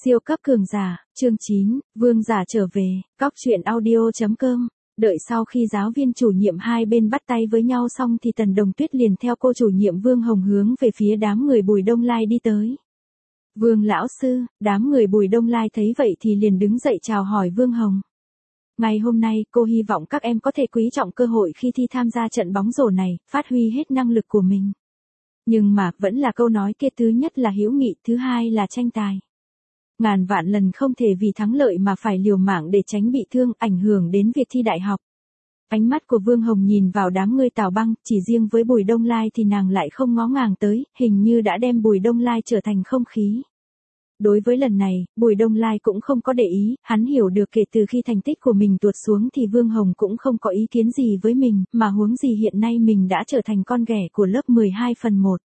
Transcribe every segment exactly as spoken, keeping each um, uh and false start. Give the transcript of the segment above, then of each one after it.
Siêu cấp cường giả, chương chín, vương giả trở về, cóc truyện audio chấm com. Đợi sau khi giáo viên chủ nhiệm hai bên bắt tay với nhau xong thì Tần Đồng Tuyết liền theo cô chủ nhiệm Vương Hồng hướng về phía đám người Bùi Đông Lai đi tới. Vương lão sư, đám người Bùi Đông Lai thấy vậy thì liền đứng dậy chào hỏi Vương Hồng. Ngày hôm nay, cô hy vọng các em có thể quý trọng cơ hội khi thi tham gia trận bóng rổ này, phát huy hết năng lực của mình. Nhưng mà, vẫn là câu nói kia, thứ nhất là hữu nghị, thứ hai là tranh tài. Ngàn vạn lần không thể vì thắng lợi mà phải liều mạng để tránh bị thương, ảnh hưởng đến việc thi đại học. Ánh mắt của Vương Hồng nhìn vào đám người Tào Băng, chỉ riêng với Bùi Đông Lai thì nàng lại không ngó ngàng tới, hình như đã đem Bùi Đông Lai trở thành không khí. Đối với lần này, Bùi Đông Lai cũng không có để ý, hắn hiểu được kể từ khi thành tích của mình tuột xuống thì Vương Hồng cũng không có ý kiến gì với mình, mà huống gì hiện nay mình đã trở thành con ghẻ của lớp mười hai phần một.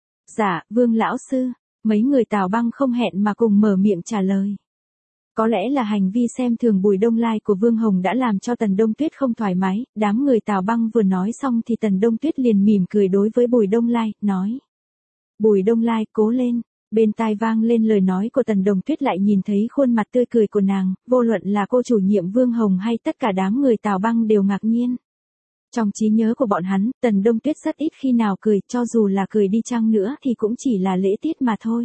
Dạ, Vương lão sư, mấy người Tào Băng không hẹn mà cùng mở miệng trả lời. Có lẽ là hành vi xem thường Bùi Đông Lai của Vương Hồng đã làm cho Tần Đông Tuyết không thoải mái, đám người Tào Băng vừa nói xong thì Tần Đông Tuyết liền mỉm cười đối với Bùi Đông Lai, nói. Bùi Đông Lai, cố lên. Bên tai vang lên lời nói của Tần Đồng Tuyết lại nhìn thấy khuôn mặt tươi cười của nàng, vô luận là cô chủ nhiệm Vương Hồng hay tất cả đám người Tào Băng đều ngạc nhiên. Trong trí nhớ của bọn hắn, Tần Đông Tuyết rất ít khi nào cười, cho dù là cười đi chăng nữa thì cũng chỉ là lễ tiết mà thôi.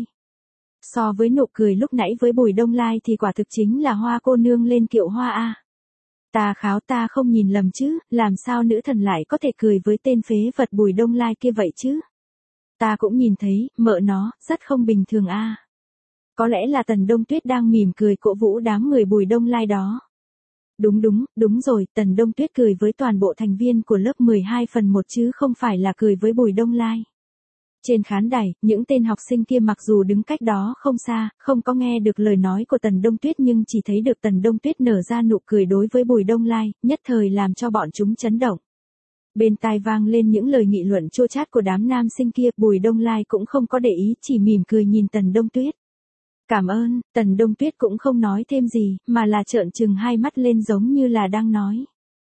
So với nụ cười lúc nãy với Bùi Đông Lai thì quả thực chính là hoa cô nương lên kiệu hoa a. Ta kháo ta không nhìn lầm chứ, làm sao nữ thần lại có thể cười với tên phế vật Bùi Đông Lai kia vậy chứ? Ta cũng nhìn thấy, mợ nó, rất không bình thường a. Có lẽ là Tần Đông Tuyết đang mỉm cười cổ vũ đám người Bùi Đông Lai đó. Đúng đúng, đúng rồi, Tần Đông Tuyết cười với toàn bộ thành viên của lớp mười hai phần một chứ không phải là cười với Bùi Đông Lai. Trên khán đài, những tên học sinh kia mặc dù đứng cách đó không xa, không có nghe được lời nói của Tần Đông Tuyết nhưng chỉ thấy được Tần Đông Tuyết nở ra nụ cười đối với Bùi Đông Lai, nhất thời làm cho bọn chúng chấn động. Bên tai vang lên những lời nghị luận chua chát của đám nam sinh kia, Bùi Đông Lai cũng không có để ý, chỉ mỉm cười nhìn Tần Đông Tuyết. Cảm ơn, Tần Đông Tuyết cũng không nói thêm gì, mà là trợn trừng hai mắt lên giống như là đang nói.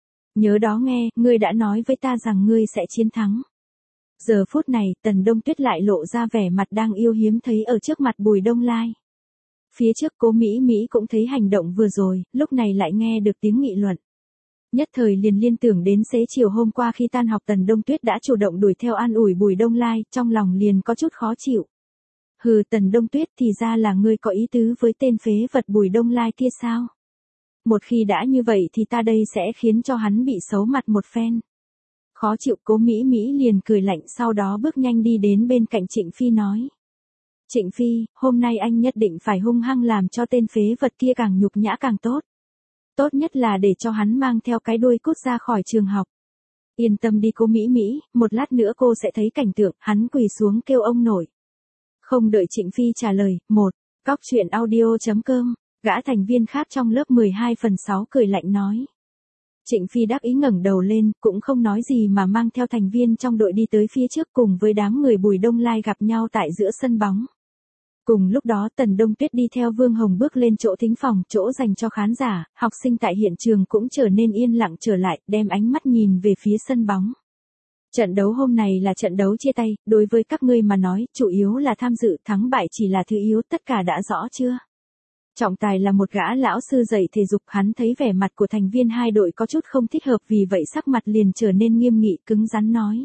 Nhớ đó nghe, ngươi đã nói với ta rằng ngươi sẽ chiến thắng. Giờ phút này, Tần Đông Tuyết lại lộ ra vẻ mặt đang yêu hiếm thấy ở trước mặt Bùi Đông Lai. Phía trước Cố Mỹ Mỹ cũng thấy hành động vừa rồi, lúc này lại nghe được tiếng nghị luận. Nhất thời liền liên tưởng đến xế chiều hôm qua khi tan học Tần Đông Tuyết đã chủ động đuổi theo an ủi Bùi Đông Lai, trong lòng liền có chút khó chịu. Hừ, Tần Đông Tuyết, thì ra là ngươi có ý tứ với tên phế vật Bùi Đông Lai kia sao? Một khi đã như vậy thì ta đây sẽ khiến cho hắn bị xấu mặt một phen. Khó chịu, Cố Mỹ Mỹ liền cười lạnh, sau đó bước nhanh đi đến bên cạnh Trịnh Phi nói. Trịnh Phi, hôm nay anh nhất định phải hung hăng làm cho tên phế vật kia càng nhục nhã càng tốt. Tốt nhất là để cho hắn mang theo cái đuôi cút ra khỏi trường học. Yên tâm đi cô Mỹ Mỹ, một lát nữa cô sẽ thấy cảnh tượng, hắn quỳ xuống kêu ông nội. Không đợi Trịnh Phi trả lời, một, cóc truyện audio chấm com, gã thành viên khác trong lớp mười hai phần sáu cười lạnh nói. Trịnh Phi đắc ý ngẩng đầu lên, cũng không nói gì mà mang theo thành viên trong đội đi tới phía trước cùng với đám người Bùi Đông Lai gặp nhau tại giữa sân bóng. Cùng lúc đó Tần Đông Tuyết đi theo Vương Hồng bước lên chỗ thính phòng, chỗ dành cho khán giả, học sinh tại hiện trường cũng trở nên yên lặng trở lại, đem ánh mắt nhìn về phía sân bóng. Trận đấu hôm này là trận đấu chia tay, đối với các ngươi mà nói, chủ yếu là tham dự, thắng bại chỉ là thứ yếu, tất cả đã rõ chưa? Trọng tài là một gã lão sư dạy thể dục, hắn thấy vẻ mặt của thành viên hai đội có chút không thích hợp vì vậy sắc mặt liền trở nên nghiêm nghị, cứng rắn nói.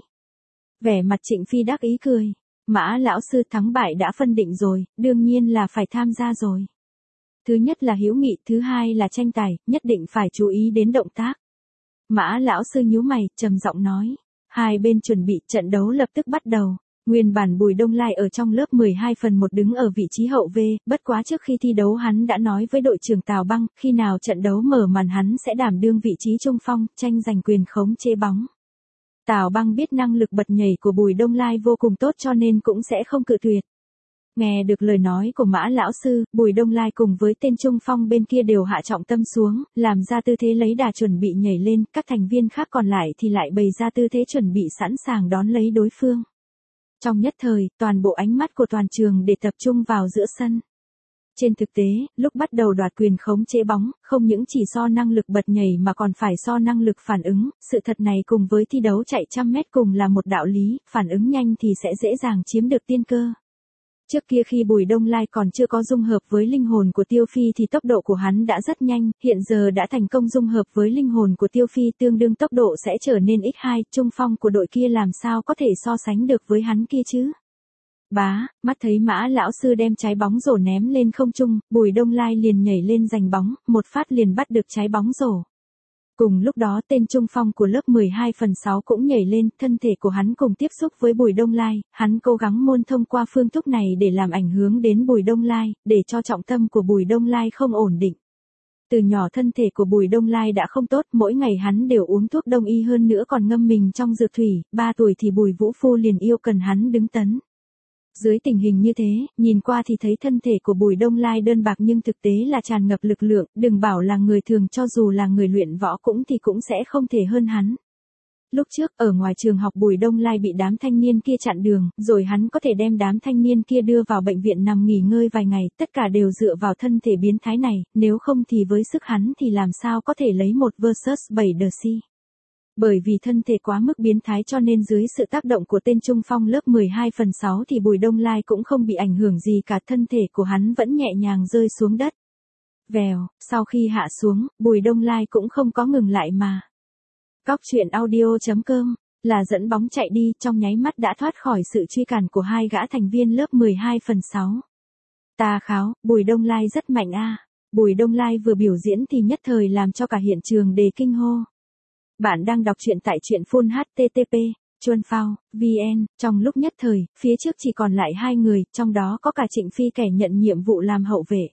Vẻ mặt Trịnh Phi đắc ý cười. Mã lão sư, thắng bại đã phân định rồi, đương nhiên là phải tham gia rồi. Thứ nhất là hữu nghị, thứ hai là tranh tài, nhất định phải chú ý đến động tác. Mã lão sư nhíu mày, trầm giọng nói. Hai bên chuẩn bị, trận đấu lập tức bắt đầu. Nguyên bản Bùi Đông Lai ở trong lớp mười hai phần một đứng ở vị trí hậu V, bất quá trước khi thi đấu hắn đã nói với đội trưởng Tào Băng, khi nào trận đấu mở màn hắn sẽ đảm đương vị trí trung phong, tranh giành quyền khống chế bóng. Tào Băng biết năng lực bật nhảy của Bùi Đông Lai vô cùng tốt cho nên cũng sẽ không cự tuyệt. Nghe được lời nói của Mã lão sư, Bùi Đông Lai cùng với tên trung phong bên kia đều hạ trọng tâm xuống, làm ra tư thế lấy đà chuẩn bị nhảy lên, các thành viên khác còn lại thì lại bày ra tư thế chuẩn bị sẵn sàng đón lấy đối phương. Trong nhất thời, toàn bộ ánh mắt của toàn trường để tập trung vào giữa sân. Trên thực tế, lúc bắt đầu đoạt quyền khống chế bóng, không những chỉ so năng lực bật nhảy mà còn phải so năng lực phản ứng, sự thật này cùng với thi đấu chạy trăm mét cùng là một đạo lý, phản ứng nhanh thì sẽ dễ dàng chiếm được tiên cơ. Trước kia khi Bùi Đông Lai còn chưa có dung hợp với linh hồn của Tiêu Phi thì tốc độ của hắn đã rất nhanh, hiện giờ đã thành công dung hợp với linh hồn của Tiêu Phi tương đương tốc độ sẽ trở nên nhân hai, trung phong của đội kia làm sao có thể so sánh được với hắn kia chứ. Bá, mắt thấy Mã lão sư đem trái bóng rổ ném lên không trung, Bùi Đông Lai liền nhảy lên giành bóng, một phát liền bắt được trái bóng rổ. Cùng lúc đó tên trung phong của lớp mười hai phần sáu cũng nhảy lên, thân thể của hắn cùng tiếp xúc với Bùi Đông Lai, hắn cố gắng môn thông qua phương thức này để làm ảnh hưởng đến Bùi Đông Lai, để cho trọng tâm của Bùi Đông Lai không ổn định. Từ nhỏ thân thể của Bùi Đông Lai đã không tốt, mỗi ngày hắn đều uống thuốc đông y hơn nữa còn ngâm mình trong dược thủy, ba tuổi thì Bùi Vũ Phu liền yêu cần hắn đứng tấn. Dưới tình hình như thế, nhìn qua thì thấy thân thể của Bùi Đông Lai đơn bạc nhưng thực tế là tràn ngập lực lượng, đừng bảo là người thường cho dù là người luyện võ cũng thì cũng sẽ không thể hơn hắn. Lúc trước, ở ngoài trường học Bùi Đông Lai bị đám thanh niên kia chặn đường, rồi hắn có thể đem đám thanh niên kia đưa vào bệnh viện nằm nghỉ ngơi vài ngày, tất cả đều dựa vào thân thể biến thái này, nếu không thì với sức hắn thì làm sao có thể lấy một versus bảy The Sea. Bởi vì thân thể quá mức biến thái cho nên dưới sự tác động của tên trung phong lớp mười hai phần sáu thì Bùi Đông Lai cũng không bị ảnh hưởng gì cả, thân thể của hắn vẫn nhẹ nhàng rơi xuống đất. Vèo, sau khi hạ xuống, Bùi Đông Lai cũng không có ngừng lại mà. Cóc truyện audio chấm com là dẫn bóng chạy đi, trong nháy mắt đã thoát khỏi sự truy cản của hai gã thành viên lớp mười hai phần sáu. Ta kháo, Bùi Đông Lai rất mạnh a. Bùi Đông Lai vừa biểu diễn thì nhất thời làm cho cả hiện trường đề kinh hô. Bạn đang đọc truyện tại truyện phun hát tê tê pê, chuan phao, vn, trong lúc nhất thời, phía trước chỉ còn lại hai người, trong đó có cả Trịnh Phi kẻ nhận nhiệm vụ làm hậu vệ.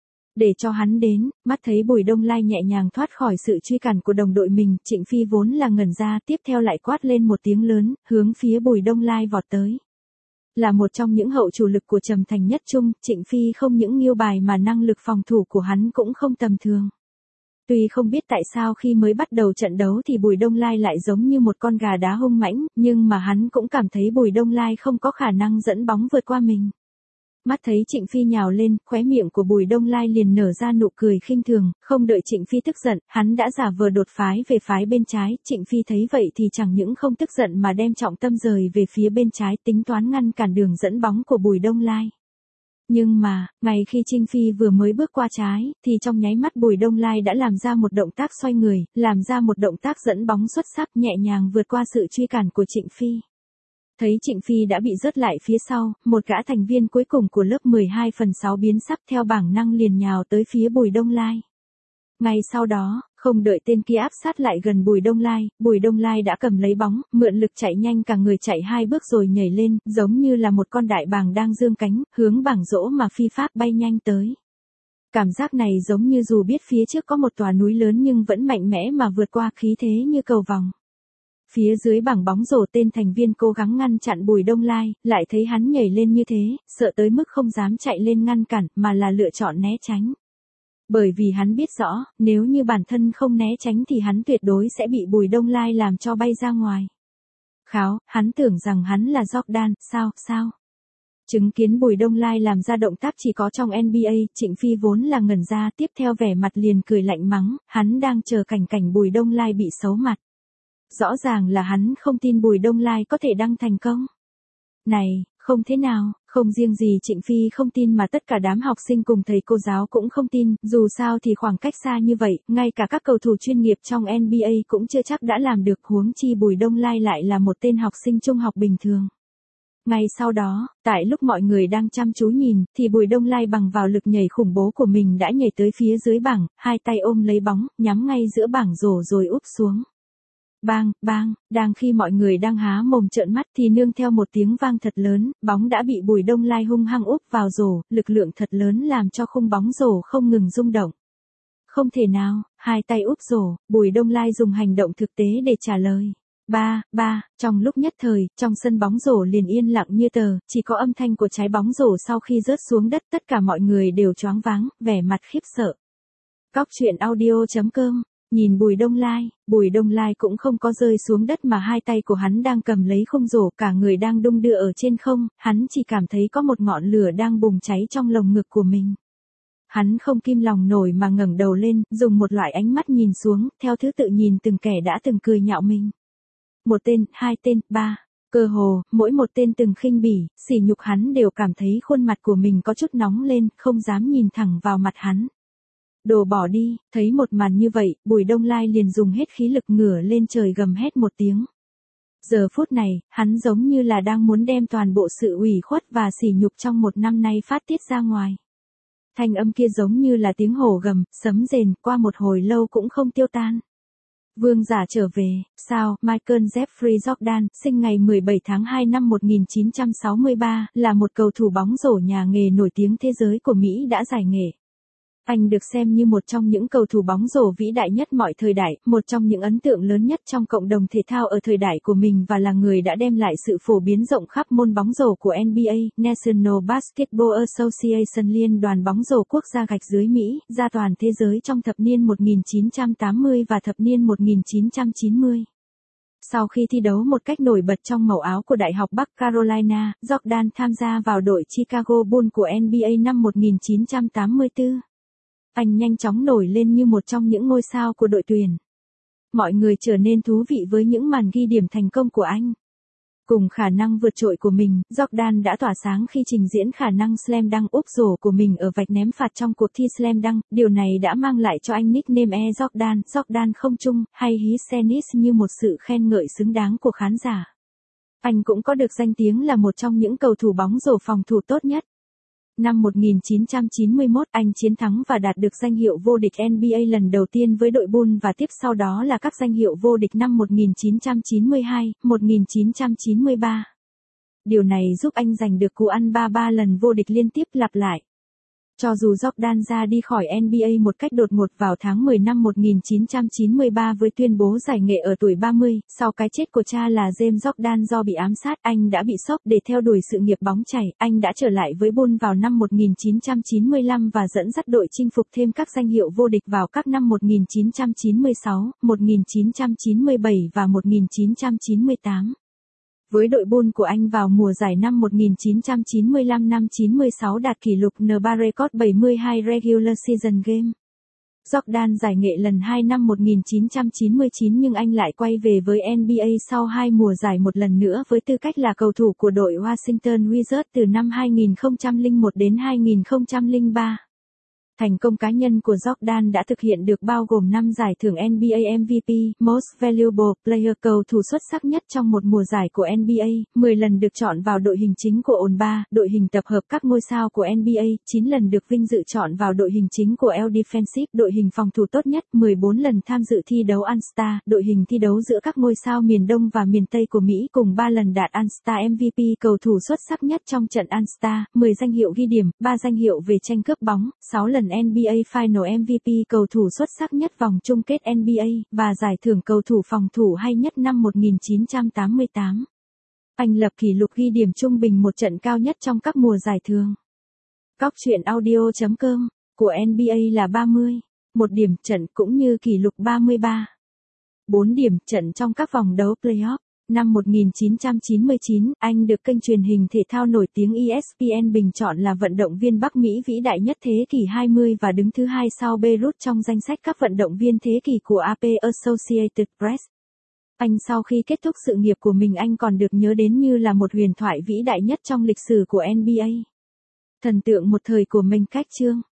Để cho hắn đến, mắt thấy Bùi Đông Lai nhẹ nhàng thoát khỏi sự truy cản của đồng đội mình, Trịnh Phi vốn là ngẩn ra, tiếp theo lại quát lên một tiếng lớn, hướng phía Bùi Đông Lai vọt tới. Là một trong những hậu chủ lực của Trầm Thành Nhất Trung, Trịnh Phi không những nghiêu bài mà năng lực phòng thủ của hắn cũng không tầm thường. Tuy không biết tại sao khi mới bắt đầu trận đấu thì Bùi Đông Lai lại giống như một con gà đá hung mãnh, nhưng mà hắn cũng cảm thấy Bùi Đông Lai không có khả năng dẫn bóng vượt qua mình. Mắt thấy Trịnh Phi nhào lên, khóe miệng của Bùi Đông Lai liền nở ra nụ cười khinh thường, không đợi Trịnh Phi tức giận, hắn đã giả vờ đột phái về phái bên trái, Trịnh Phi thấy vậy thì chẳng những không tức giận mà đem trọng tâm rời về phía bên trái, tính toán ngăn cản đường dẫn bóng của Bùi Đông Lai. Nhưng mà, ngay khi Trịnh Phi vừa mới bước qua trái, thì trong nháy mắt Bùi Đông Lai đã làm ra một động tác xoay người, làm ra một động tác dẫn bóng xuất sắc nhẹ nhàng vượt qua sự truy cản của Trịnh Phi. Thấy Trịnh Phi đã bị rớt lại phía sau, một gã thành viên cuối cùng của lớp mười hai phần sáu biến sắc theo bản năng liền nhào tới phía Bùi Đông Lai. Ngay sau đó, không đợi tên kia áp sát lại gần Bùi Đông Lai, Bùi Đông Lai đã cầm lấy bóng, mượn lực chạy nhanh cả người chạy hai bước rồi nhảy lên, giống như là một con đại bàng đang dương cánh, hướng bảng rỗ mà phi pháp bay nhanh tới. Cảm giác này giống như dù biết phía trước có một tòa núi lớn nhưng vẫn mạnh mẽ mà vượt qua, khí thế như cầu vòng. Phía dưới bảng bóng rổ tên thành viên cố gắng ngăn chặn Bùi Đông Lai, lại thấy hắn nhảy lên như thế, sợ tới mức không dám chạy lên ngăn cản, mà là lựa chọn né tránh. Bởi vì hắn biết rõ, nếu như bản thân không né tránh thì hắn tuyệt đối sẽ bị Bùi Đông Lai làm cho bay ra ngoài. Kháo, hắn tưởng rằng hắn là Jordan, sao, sao? Chứng kiến Bùi Đông Lai làm ra động tác chỉ có trong en bi ây, Trịnh Phi vốn là ngẩn ra, tiếp theo vẻ mặt liền cười lạnh mắng, hắn đang chờ cảnh cảnh Bùi Đông Lai bị xấu mặt. Rõ ràng là hắn không tin Bùi Đông Lai có thể đăng thành công. Này, không thế nào, không riêng gì Trịnh Phi không tin mà tất cả đám học sinh cùng thầy cô giáo cũng không tin, dù sao thì khoảng cách xa như vậy, ngay cả các cầu thủ chuyên nghiệp trong en bi ây cũng chưa chắc đã làm được, huống chi Bùi Đông Lai lại là một tên học sinh trung học bình thường. Ngay sau đó, tại lúc mọi người đang chăm chú nhìn, thì Bùi Đông Lai bằng vào lực nhảy khủng bố của mình đã nhảy tới phía dưới bảng, hai tay ôm lấy bóng, nhắm ngay giữa bảng rổ rồi úp xuống. Bang, bang, đang khi mọi người đang há mồm trợn mắt thì nương theo một tiếng vang thật lớn, bóng đã bị Bùi Đông Lai hung hăng úp vào rổ, lực lượng thật lớn làm cho khung bóng rổ không ngừng rung động. Không thể nào, hai tay úp rổ, Bùi Đông Lai dùng hành động thực tế để trả lời. Ba, ba, trong lúc nhất thời, trong sân bóng rổ liền yên lặng như tờ, chỉ có âm thanh của trái bóng rổ sau khi rớt xuống đất, tất cả mọi người đều choáng váng, vẻ mặt khiếp sợ. Cóc truyện audio chấm com Nhìn Bùi Đông Lai, Bùi Đông Lai cũng không có rơi xuống đất mà hai tay của hắn đang cầm lấy khung rổ, cả người đang đung đưa ở trên không, hắn chỉ cảm thấy có một ngọn lửa đang bùng cháy trong lồng ngực của mình. Hắn không kim lòng nổi mà ngẩng đầu lên, dùng một loại ánh mắt nhìn xuống, theo thứ tự nhìn từng kẻ đã từng cười nhạo mình. Một tên, hai tên, ba. Cơ hồ, mỗi một tên từng khinh bỉ, sỉ nhục hắn đều cảm thấy khuôn mặt của mình có chút nóng lên, không dám nhìn thẳng vào mặt hắn. Đồ bỏ đi, thấy một màn như vậy, Bùi Đông Lai liền dùng hết khí lực ngửa lên trời gầm hét một tiếng. Giờ phút này, hắn giống như là đang muốn đem toàn bộ sự ủy khuất và sỉ nhục trong một năm nay phát tiết ra ngoài. Thanh âm kia giống như là tiếng hổ gầm, sấm rền, qua một hồi lâu cũng không tiêu tan. Vương giả trở về, sao, Michael Jeffrey Jordan, sinh ngày mười bảy tháng hai năm một nghìn chín trăm sáu mươi ba, là một cầu thủ bóng rổ nhà nghề nổi tiếng thế giới của Mỹ đã giải nghệ. Anh được xem như một trong những cầu thủ bóng rổ vĩ đại nhất mọi thời đại, một trong những ấn tượng lớn nhất trong cộng đồng thể thao ở thời đại của mình và là người đã đem lại sự phổ biến rộng khắp môn bóng rổ của N B A, National Basketball Association Liên đoàn bóng rổ quốc gia gạch dưới Mỹ, ra toàn thế giới trong thập niên một nghìn chín trăm tám mươi và thập niên một nghìn chín trăm chín mươi. Sau khi thi đấu một cách nổi bật trong màu áo của Đại học Bắc Carolina, Jordan tham gia vào đội Chicago Bulls của N B A năm một nghìn chín trăm tám mươi tư. Anh nhanh chóng nổi lên như một trong những ngôi sao của đội tuyển. Mọi người trở nên thú vị với những màn ghi điểm thành công của anh. Cùng khả năng vượt trội của mình, Jordan đã tỏa sáng khi trình diễn khả năng slam dunk úp rổ của mình ở vạch ném phạt trong cuộc thi slam dunk. Điều này đã mang lại cho anh nickname Air Jordan, Jordan không trung, hay His Tennis như một sự khen ngợi xứng đáng của khán giả. Anh cũng có được danh tiếng là một trong những cầu thủ bóng rổ phòng thủ tốt nhất. Năm một nghìn chín trăm chín mươi mốt, anh chiến thắng và đạt được danh hiệu vô địch N B A lần đầu tiên với đội Bulls và tiếp sau đó là các danh hiệu vô địch năm một nghìn chín trăm chín mươi hai, một nghìn chín trăm chín mươi ba. Điều này giúp anh giành được cú ăn ba ba lần vô địch liên tiếp lặp lại. Cho dù Jordan ra đi khỏi N B A một cách đột ngột vào tháng mười năm một nghìn chín trăm chín mươi ba với tuyên bố giải nghệ ở tuổi ba mươi, sau cái chết của cha là James Jordan do bị ám sát, anh đã bị sốc để theo đuổi sự nghiệp bóng chảy. Anh đã trở lại với Bulls vào năm một nghìn chín trăm chín mươi lăm và dẫn dắt đội chinh phục thêm các danh hiệu vô địch vào các năm một nghìn chín trăm chín mươi sáu, một nghìn chín trăm chín mươi bảy và một nghìn chín trăm chín mươi tám. Với đội Bulls của anh vào mùa giải năm một nghìn chín trăm chín mươi lăm năm chín mươi sáu đạt kỷ lục N ba record bảy mươi hai regular season game. Jordan giải nghệ lần hai năm một nghìn chín trăm chín mươi chín nhưng anh lại quay về với N B A sau hai mùa giải một lần nữa với tư cách là cầu thủ của đội Washington Wizards từ năm hai nghìn không trăm lẻ một đến hai nghìn không trăm lẻ ba. Thành công cá nhân của Jordan đã thực hiện được bao gồm năm giải thưởng N B A M V P, Most Valuable Player, cầu thủ xuất sắc nhất trong một mùa giải của N B A, mười lần được chọn vào đội hình chính của All ba, đội hình tập hợp các ngôi sao của N B A, chín lần được vinh dự chọn vào đội hình chính của All Defensive, đội hình phòng thủ tốt nhất, mười bốn lần tham dự thi đấu All-Star, đội hình thi đấu giữa các ngôi sao miền Đông và miền Tây của Mỹ cùng ba lần đạt All-Star M V P, cầu thủ xuất sắc nhất trong trận All-Star, mười danh hiệu ghi điểm, ba danh hiệu về tranh cướp bóng, sáu lần N B A Final M V P, cầu thủ xuất sắc nhất vòng chung kết N B A, và giải thưởng cầu thủ phòng thủ hay nhất năm một nghìn chín trăm tám mươi tám. Anh lập kỷ lục ghi điểm trung bình một trận cao nhất trong các mùa giải thường. Cóc truyện audio chấm com của N B A là ba mươi, một điểm trận cũng như kỷ lục ba mươi ba. bốn điểm trận trong các vòng đấu playoff. Năm một nghìn chín trăm chín mươi chín, anh được kênh truyền hình thể thao nổi tiếng E S P N bình chọn là vận động viên Bắc Mỹ vĩ đại nhất thế kỷ hai mươi và đứng thứ hai sau Beirut trong danh sách các vận động viên thế kỷ của A P Associated Press. Anh sau khi kết thúc sự nghiệp của mình anh còn được nhớ đến như là một huyền thoại vĩ đại nhất trong lịch sử của N B A. Thần tượng một thời của mình cách chương.